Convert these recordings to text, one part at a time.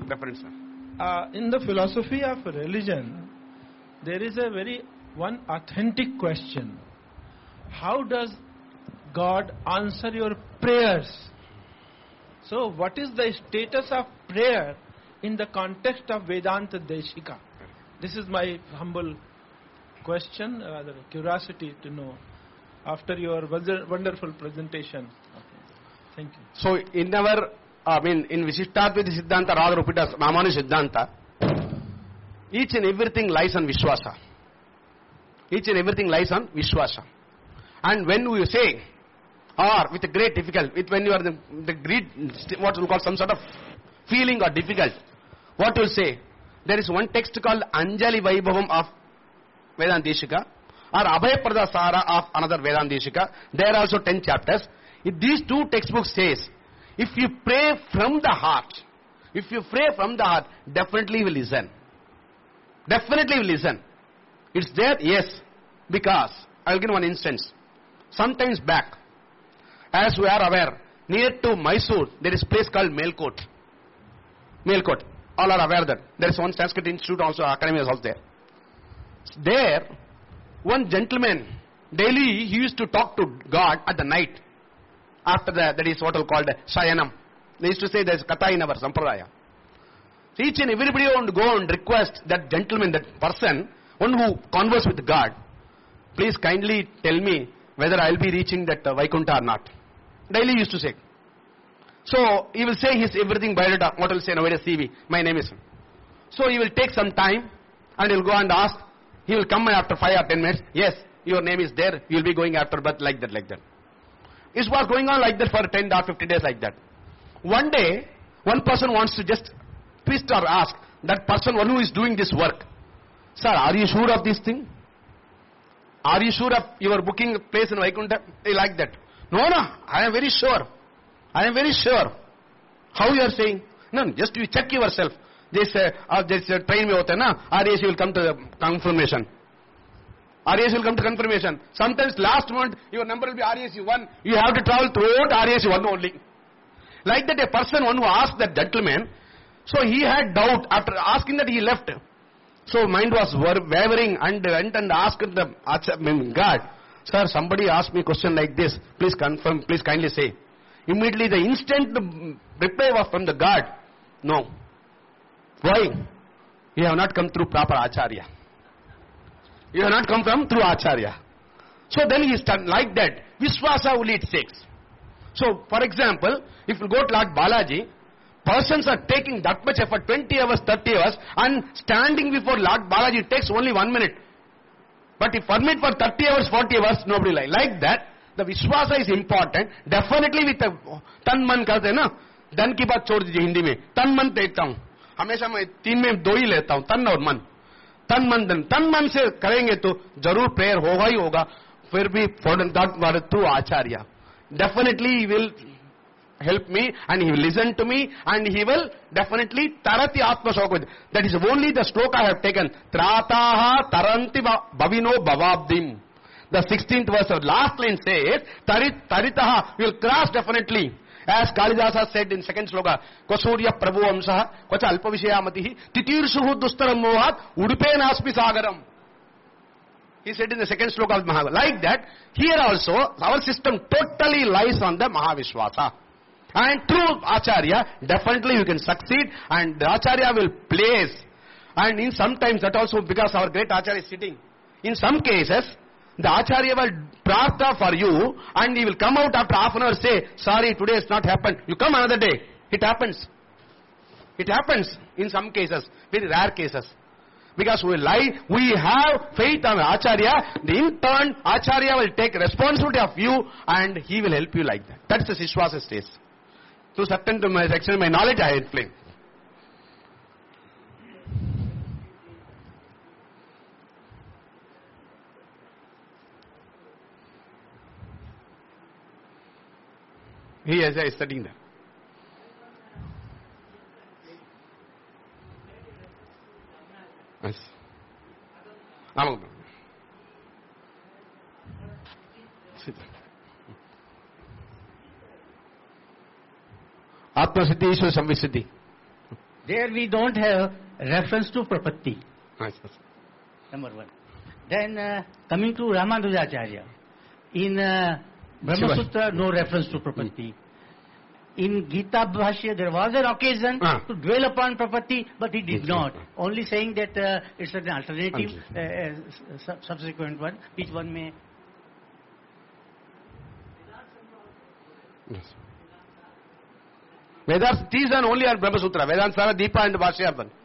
reference, sir. In the philosophy of religion, there is a one authentic question. How does God answer your prayers? So what is the status of prayer in the context of Vedanta Deshika? This is my humble question, rather curiosity to know after your wonderful presentation. Okay. Thank you. So in our, in Vishishtadvaita Siddhanta, rather repeat as Ramanu Siddhanta, each and everything lies on Vishwasa. Each and everything lies on Vishwasa. And when you say, or with a great difficulty, when you are the great, what we call some sort of feeling or difficult, what you will say? There is one text called Anjali Vaibhavam of Vedanteshika, or Abhay Pradasara of another Vedanteshika. There are also 10 chapters. If these two textbooks says, if you pray from the heart, definitely you will listen. Definitely you will listen. It's there? Yes. Because, I will give one instance. Sometimes back, as we are aware, near to Mysore, there is a place called Melkote. Melkote. All are aware that. There is one Sanskrit institute also, academy is also there. There, one gentleman, daily he used to talk to God at the night. After that is what we call Shayanam. They used to say there is Katha in our Sampradaya. So each and everybody want to go and request that gentleman, that person, one who converse with God, please kindly tell me whether I will be reaching that Vaikuntha or not. Daily used to say. So he will say his everything biodata, what will say nowadays CV, my name is. So he will take some time and he will go and ask. He will come after 5 or 10 minutes. Yes, your name is there. You will be going after birth like that, like that. It was going on like that for 10 or 50 days like that. One day, one person wants to just twist or ask that person, one who is doing this work, sir, are you sure of this thing? Are you sure of your booking place in Vaikuntha? Like that. No, I am very sure. I am very sure. How you are saying? No, just you check yourself. This train mein hota na, RAC will come to the confirmation. RAC will come to confirmation. Sometimes last month your number will be RAC 1. You have to travel throughout RAC 1 only. Like that, a person, one who asked that gentleman, so he had doubt. After asking that, he left. So mind was wavering and went and asked the God, sir, somebody asked me a question like this. Please confirm, please kindly say. Immediately the instant reply was from the God. No. Why? You have not come through proper Acharya. You have not come from through Acharya. So then he started like that. Vishwasa only it takes. So for example, if you go to Lord Balaji, persons are taking that much effort, 20 hours, 30 hours, and standing before Lord Balaji takes only 1 minute. But if permit for 30 hours, 40 hours, nobody like that. The Vishwasa is important. Definitely with a tan man कहते हैं ना, धन की बात छोड़ दीजिए हिंदी में, तन मन देता हूँ. हमेशा मैं 3 में 2 ही लेता हूँ, तन और मन. तन मन धन. तन मन से करेंगे तो जरूर प्रेयर होगा ही होगा. फिर भी for that through Acharya. Definitely he will help me and he will listen to me and he will definitely tarati atma shokvid. That is only the sloka I have taken. Trataha taranti bhavino bhavabdim. The 16th verse of last line says, taritaha will cross definitely. As Kalidasa said in second sloka, Kosurya Prabhu Amsaha, Kocha Alpavishayamatihi, Titirsuhu Dustaram Mohat, Udupen Asmi Sagaram. He said in the second sloka of Mahavishwasa. Like that, here also, our system totally lies on the Mahavishwasa. And through Acharya, definitely you can succeed and the Acharya will place. And in sometimes that also because our great Acharya is sitting. In some cases, the Acharya will prartha for you and he will come out after half an hour say, sorry, today has not happened. You come another day. It happens. It happens in some cases, very rare cases. Because we have faith on Acharya, in turn, Acharya will take responsibility of you and he will help you like that. That's the Vishwasa stage. To certain to my section, my knowledge I explain. He is studying there. Yes. Atma Siddhi, Ishwara Samvisiddhi. There we don't have reference to Prapatti, Yes, yes. number one. Then coming to Ramanujacharya, in Brahma Sutra, no reference to Prapatti. In Gita Bhashya, there was an occasion to dwell upon Prapatti, but he did not. Only saying that it's an alternative, subsequent one, which one may. Yes. Vedanta, these are only on Brahma Sutra. Vedanta Sara, Deepa and Bhashya are done.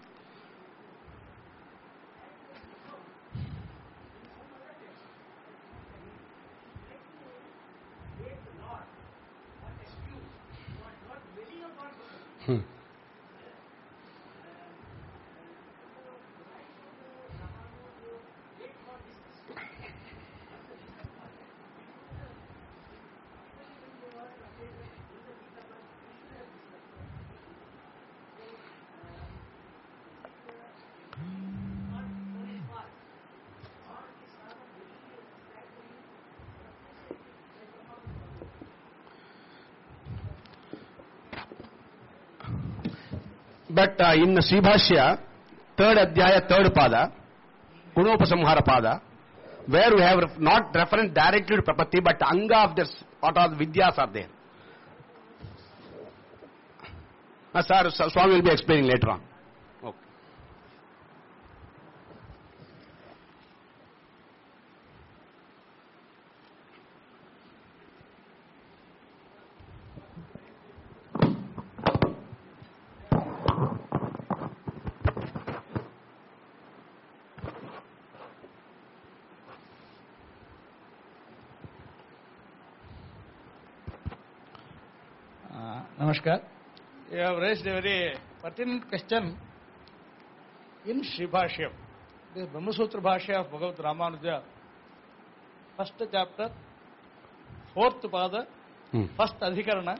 But in Sribhashya, third Adhyaya, third Pada, Gunopasamhara Pada, where we have not reference directly to Prapatti, but Anga of this, what all Vidyas are there. Sir, Swami will be explaining later on. Okay. Namaskar. You have raised a very pertinent question in Sri Bhashyam. This Brahma Sutra Bhashya of Bhagavad Ramanuja, first chapter, fourth pada, first adhikarana.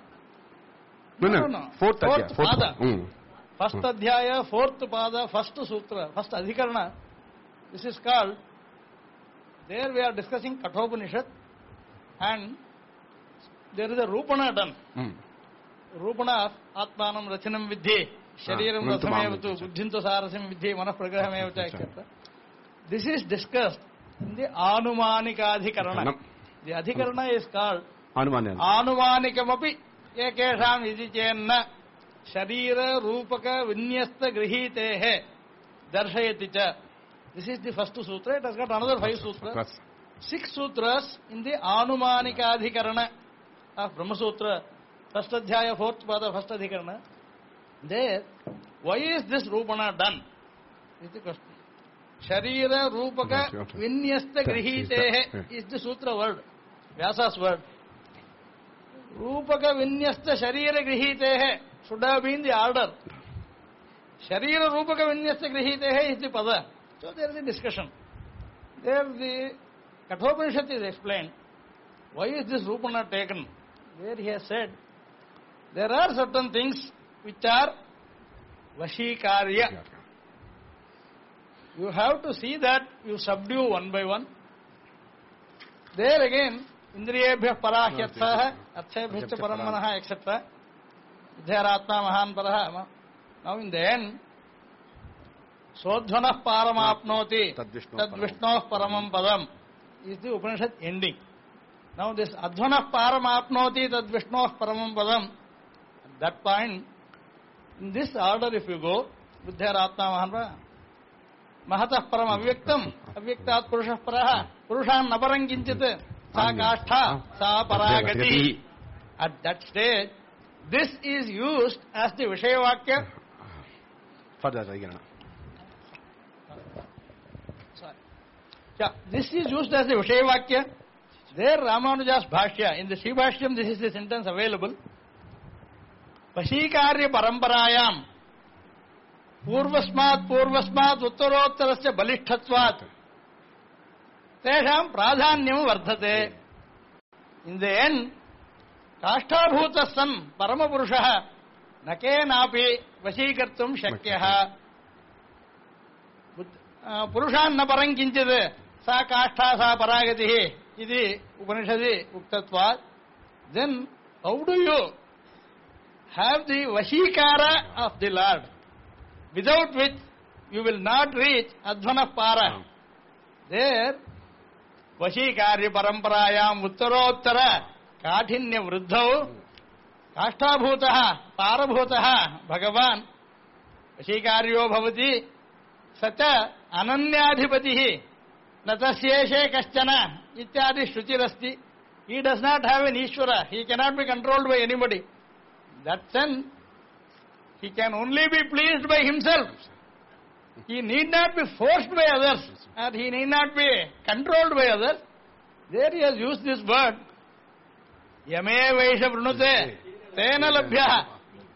No. Fourth pada. First adhyaya, fourth pada, first sutra, first adhikarana. This is called, there we are discussing Kathopanishad, and there is a Rupana done. Rupana, Atmanam Rachanam Vidhi, Shariram Rathamevatu, Buddhinto Sarasim Vidhi, Manah Pragrahamevata, etc. This is discussed in the Anumanikadhikarana. The Adhikarana is called Anumanikamapi Ekesham Vidichenna Sharira Rupaka Vinyasta Grihitehe Darshayaticha. This is the first sutra. It has got another 5 sutras. 6 sutras in the Anumanikadhikarana of Brahma Sutra. First Adhyaya, fourth pada, first Adhikarana. There, why is this Rupana done? Is the question. Sharira Rupaka Vinyasta Grihitehe is the sutra word, Vyasa's word. Rupaka Vinyasta Sharira Grihitehe should have been the order. Sharira Rupaka Vinyasta Grihitehe is the pada. So there is a discussion. There the Kathopanishad is explained. Why is this Rupana taken? Where he has said, there are certain things which are Vashikarya. You have to see that you subdue one by one. There again, Indriyebhya Parahyatsaha, Arthebhya Paramanaha, etc. Vidyaratma Mahan Paraha. Now in the end, Sodhvanah Paramapnoti, Tadvishnoh Paramam Padam is the Upanishad ending. Now this Adhvanah Paramapnoti, Tadvishnoh Paramam Padam, at that point, in this order if you go, Vidyaratma Mahan Paraha, Mahatah Param Avyaktam, Avyaktat Purushah Paraha, Purushan Naparanginchit, Sa Kashtha, Sa Paragati. At that stage, this is used as the Vishayavakya. Further again. Yeah, this is used as the Vishayavakya. There Ramanuja's Bhashya, in the Sri Bhashyam this is the sentence available. Vashikarya Paramparayam Purvasmat Uttarottarasya Balishtatvat Tesham Pradhanyam Vardhate. In the end, Kashthabhuta San Paramapurushaha Nake Napi Vashikartum Shakyaha Purushan Naparankinchid Sa Kashtha Sa Paragatihi Idi Upanishadi Uktatvat. Then how do you have the Vashikara of the Lord? without which you will not reach Advana Para. There, Vashikarya Paramparayam Uttarottara Kathinya Vruddhau Kashtabhutaha Parabhutaha Bhagavan Vashikaryo Bhavati Sata Ananyadhipatihi Natasyeshe Kaschana Ityadi Shrutirasti. He does not have an Ishvara. He cannot be controlled by anybody. That sense, he can only be pleased by himself. He need not be forced by others, and he need not be controlled by others. There he has used this word. Yame Vaisha Prunute Tena Labhya.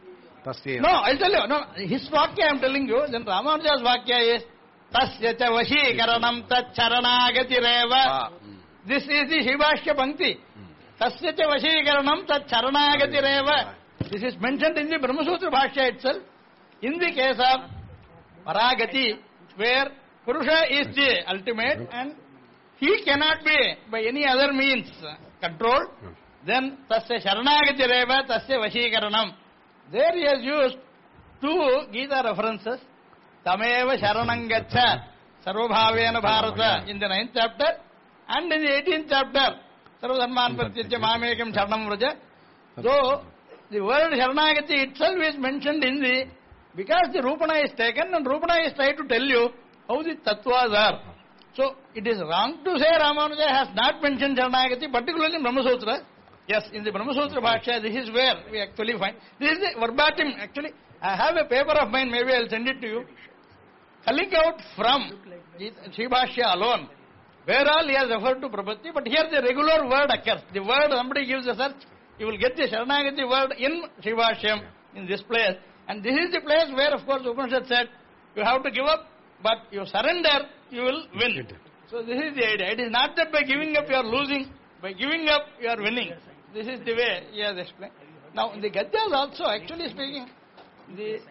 No, I'll tell you. No, his Vakya I am telling you. Then Ramanuja's Vakya is Tasya cha Vashikaranam tat charanagati reva. This is the Shivashya Pankti. Tasya cha Vashikaranam tat charanagati reva. This is mentioned in the Brahmasutra Bhashya itself. In the case of Paragati, where Purusha is the ultimate and he cannot be by any other means controlled, then Tasya Sharanagati Reva, Tasya Vashikaranam. There he has used two Gita references. Tameva Sharanangacha, Sarvabhavena Bharata in the 9th chapter, and in the 18th chapter, Sarvadharman Pratyajya Mamekam Sharanam Vraja. So, the word Sharanagati itself is mentioned in the, because the Rupana is taken and Rupana is trying to tell you how the Tattvas are. So, it is wrong to say Ramanuja has not mentioned Sharanagati, particularly in Brahmasutra. Yes, in the Brahmasutra Bhashya, this is where we actually find. This is the verbatim, actually. I have a paper of mine, maybe I will send it to you. Culling out from Sri Bhashya alone, where all he has referred to Prapatti, but here the regular word occurs. The word, somebody gives a search, you will get the Sharanagati word in Sri Bhashyam, in this place. And this is the place where, of course, Upanishad said, you have to give up, but you surrender, you will win. So this is the idea. It is not that by giving up you are losing, by giving up you are winning. This is the way he has explained. Now, in the Gadyas also, actually speaking, yeah,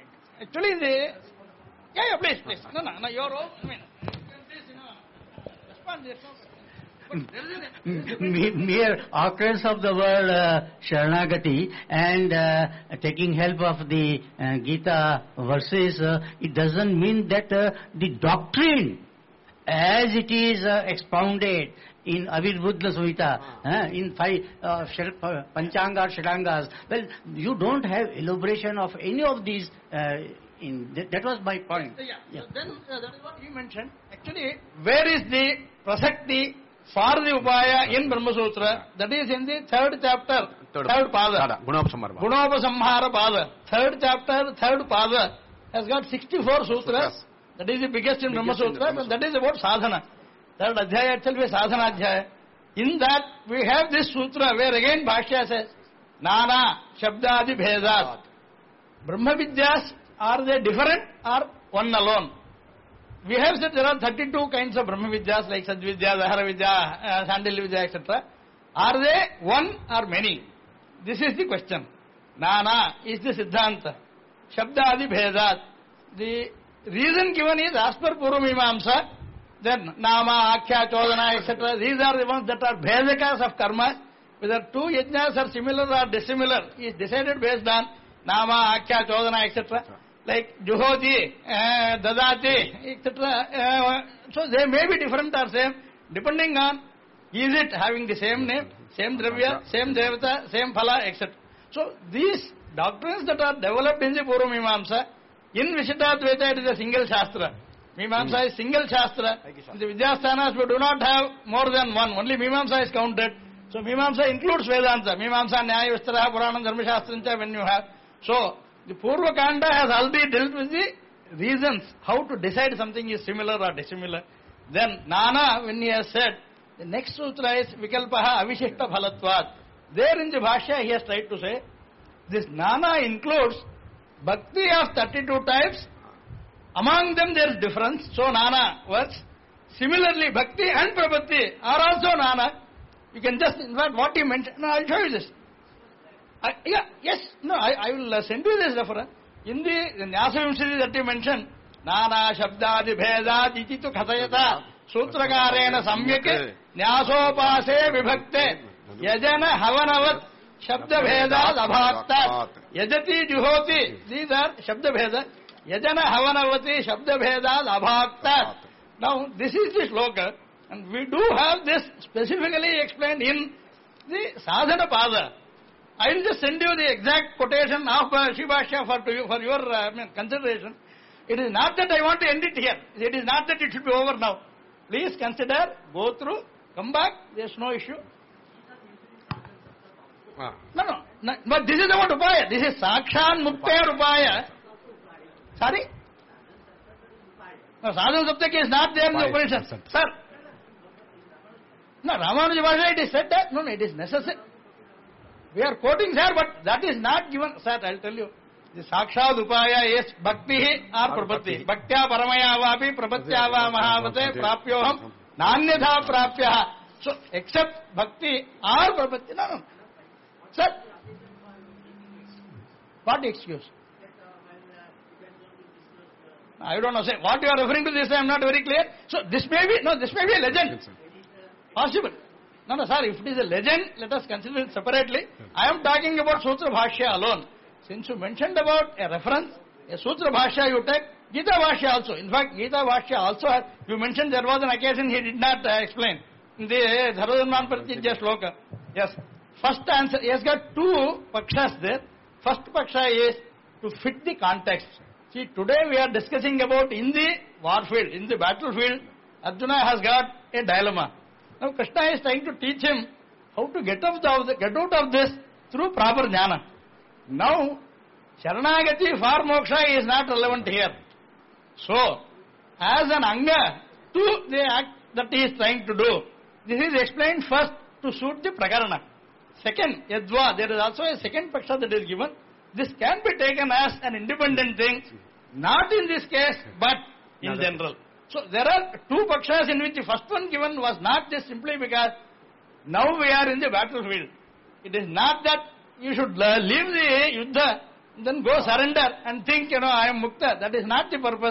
please. No, your own, respond this. Mere occurrence of the word Sharanagati and taking help of the Gita verses, it doesn't mean that the doctrine as it is expounded in Avirbhuddha Samhita, in 5 Panchanga or Sharangas, well, you don't have elaboration of any of these. That was my point. Yeah. So then that is what he mentioned. Actually, where is the Prasakti for the Upaya in Brahmasutra? That is in the 3rd chapter, 3rd Pada. Gunopasamhara Pada. 3rd chapter, 3rd Pada has got 64 sutras. That is the biggest in Brahmasutra, and that is about sadhana. 3rd Adhyaya itself is sadhana Adhyaya. In that, we have this sutra where again Bhashya says, Nana Shabdadi Bhedat. Brahma Vidyas, are they different or one alone? We have said there are 32 kinds of Brahma Vidyas like Sadvidya, Zahara Vidya, Sandilya Vidya, etc. Are they one or many? This is the question. Nana is the Siddhanta. Shabdadi Bhedat. The reason given is as per Purvamimamsa, then Nama, Akhya, Chodana, etc. These are the ones that are Bhedakas of karma. Whether two yajnas are similar or dissimilar is decided based on Nama, Akhya, Chodana, etc. Like Juhoti, Dadati, etc. So they may be different or same, depending on is it having the same name, same Dravya, same Devata, same Phala, etc. So these doctrines that are developed in the Purvamimamsa, in Vishittadvaita it is a single Shastra. Mimamsa is single Shastra. In the Vidyasthanas we do not have more than one. Only Mimamsa is counted. So Mimamsa includes Vedanta. Mimamsa, Nyaya, Vistara, Purana, Dharma Shastrancha when you have. So the Purva Kanda has already dealt with the reasons how to decide something is similar or dissimilar. Then Nana, when he has said, the next sutra is Vikalpaha Avishishta Phalatvat. There in the Bhashya he has tried to say, this Nana includes Bhakti of 32 types. Among them there is difference, so Nana works. Similarly, Bhakti and Prapatti are also Nana. You can just, in fact, what he mentioned, no, I will show you this. I will send you this reference. In the Nyasa Vimsati that you mentioned, Nana Shabdadi Bhedat iti tu khathayata sutrakarena samyake Nyasopase vibhakte yajana havanavat Shabda Bhedat abhaktat yajati juhoti. These are Shabda Bhedat. Yajana Havanavati Shabda Bhedad Abhaktat. Now, this is the shloka, and we do have this specifically explained in the Sadhana Pada. I will just send you the exact quotation of Shivashya for your consideration. It is not that I want to end it here. It is not that it should be over now. Please consider, go through, come back, there is no issue. No, but this is about Upaya. This is Sakshan Muktaya Upaya. Sorry? No, Sadhana Saptaka is not there in the Upanishad. Sir. No, Ramanuja Bhasha, it is said that. No, it is necessary. We are quoting, sir, but that is not given. Sir, I will tell you. The Sakshad Upaya is Bhakti or Prapatti. Bhaktya Paramaya Vapi Prapatya Va Mahavate Prapyoham Nanyatha Prapyaha. So, except Bhakti or Prapatti. No. Sir, what excuse? I don't know. Say, what you are referring to this, I am not very clear. So, this may be a legend. Possible. No, sir, if it is a legend, let us consider it separately. I am talking about Sutra Bhashya alone. Since you mentioned about a reference, a Sutra Bhashya you take, Gita Bhashya also. In fact, Gita Bhashya also, you mentioned there was an occasion he did not explain. In the Dharmadharman Pratijya Shloka. Yes. First answer, he has got two pakshas there. First paksha is to fit the context. See, today we are discussing about in the warfield, in the battlefield, Arjuna has got a dilemma. Now Krishna is trying to teach him how to get out of this through proper jnana. Now, Sharanagati for moksha is not relevant here. So, as an anga to the act that he is trying to do, this is explained first to suit the prakarana. Second, yadva, there is also a second paksha that is given. This can be taken as an independent thing, not in this case, but in general. So there are two pakshas in which the first one given was not just simply because now we are in the battlefield. It is not that you should leave the yuddha, then go surrender and think, I am mukta. That is not the purpose.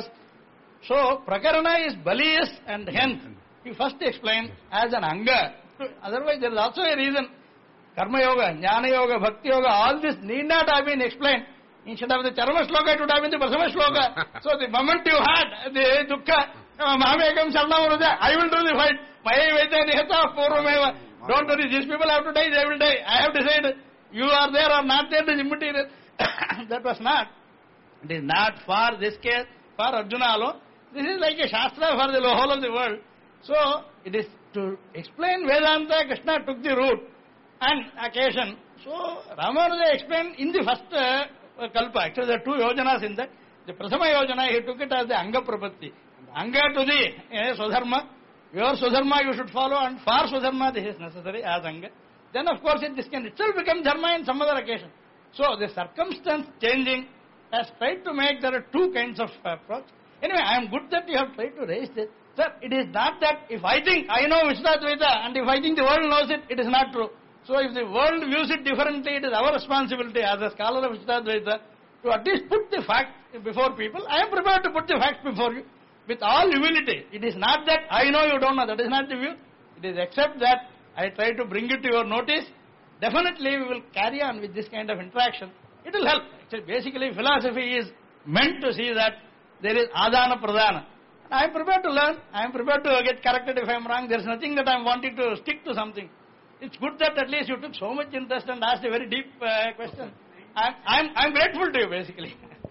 So prakarana is balius, and hence he first explained as an anga. Otherwise there is also a reason. Karma Yoga, Jnana Yoga, Bhakti Yoga, all this need not have been explained. Instead of the Charama Shloka, it would have been the Prasama Shloka. So the moment you had the Dukkha, Mahamekam Sharnamurada, I will do the fight. Maya Veda Nihata Purvameva. Don't worry, these people have to die, they will die. I have decided, you are there or not there, it is immaterial. That was not. It is not for this case, for Arjuna alone. This is like a Shastra for the whole of the world. So, it is to explain Vedanta, Krishna took the route and occasion. So, Ramanuja explained in the first kalpa. Actually, there are two yojanas in that. The Prasama yojana, he took it as the Anga Prapatti. Anga to the Swadharma. Your Swadharma you should follow, and for Swadharma this is necessary as Anga. Then, of course, this can itself become Dharma in some other occasion. So, the circumstance changing has tried to make there are two kinds of approach. Anyway, I am good that you have tried to raise this. Sir, it is not that if I think I know Vishnadvaita and if I think the world knows it, it is not true. So if the world views it differently, it is our responsibility as a scholar of Vishnadvaita to at least put the fact before people. I am prepared to put the facts before you with all humility. It is not that I know you don't know. That is not the view. It is except that I try to bring it to your notice. Definitely we will carry on with this kind of interaction. It will help. Actually, basically philosophy is meant to see that there is adana pradana. I am prepared to learn. I am prepared to get corrected if I am wrong. There is nothing that I am wanting to stick to something. It's good that at least you took so much interest and asked a very deep question. I am grateful to you, basically.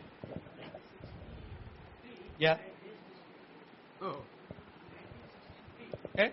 Yeah. Okay.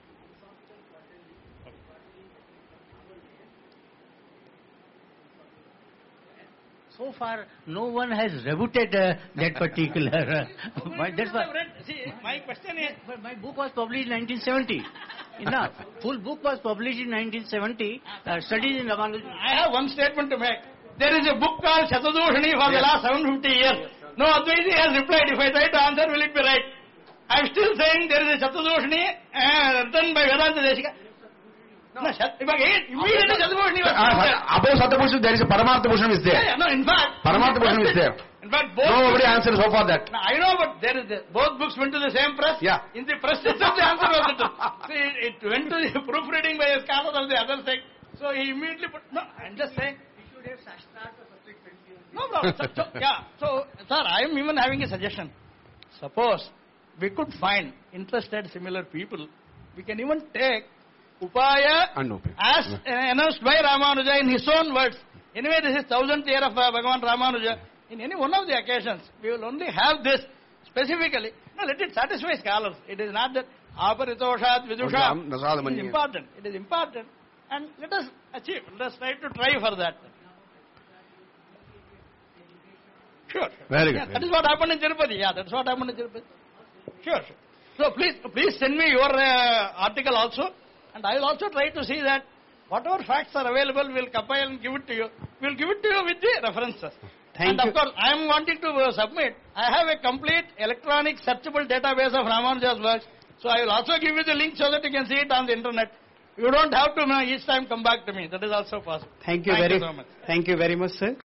So far, no one has rebutted that particular. That's why. See, my question is. But my book was published in 1970. Enough. Full book was published in 1970. Studies in Ramanuja. I have one statement to make. There is a book called Shatadushani for the last 750 years. No Advaiti has replied. If I try to answer, will it be right? I am still saying there is a Shatadushani written by Vedanta Deshika. No, immediately Shatadushani was above Shatadushani, there is a Paramartha Bhushanam is there. Yeah, no, in fact. Paramartha Bhushanam is there. In fact, both. Nobody answers so far that. No, I know, but there is both books went to the same press. Yeah. In the press itself, the answer was written. See, it went to the proofreading by a scholar of the other sect. So he immediately put. No, I'm just saying. We should have Shastra subject 20 years. No problem. So, sir, I am even having a suggestion. Suppose we could find interested similar people, we can even take Upaya as announced by Ramanuja in his own words. Anyway, this is 1000th year of Bhagavan Ramanuja. In any one of the occasions, we will only have this specifically. No, let it satisfy scholars. It is not that aparitoshat vidusha. It is important. It is important. And let us achieve. Let us try for that. Sure. Very good. That is what happened in Tirupati. Yeah, that's what happened in Tirupati. Sure. So please send me your article also, and I will also try to see that whatever facts are available, we will compile and give it to you. We will give it to you with the references. Thank you. Of course, I am wanting to submit. I have a complete electronic searchable database of Ramanuja's works, so I will also give you the link so that you can see it on the internet. You don't have to each time come back to me. That is also possible. Thank you very so much. Thank you very much, sir.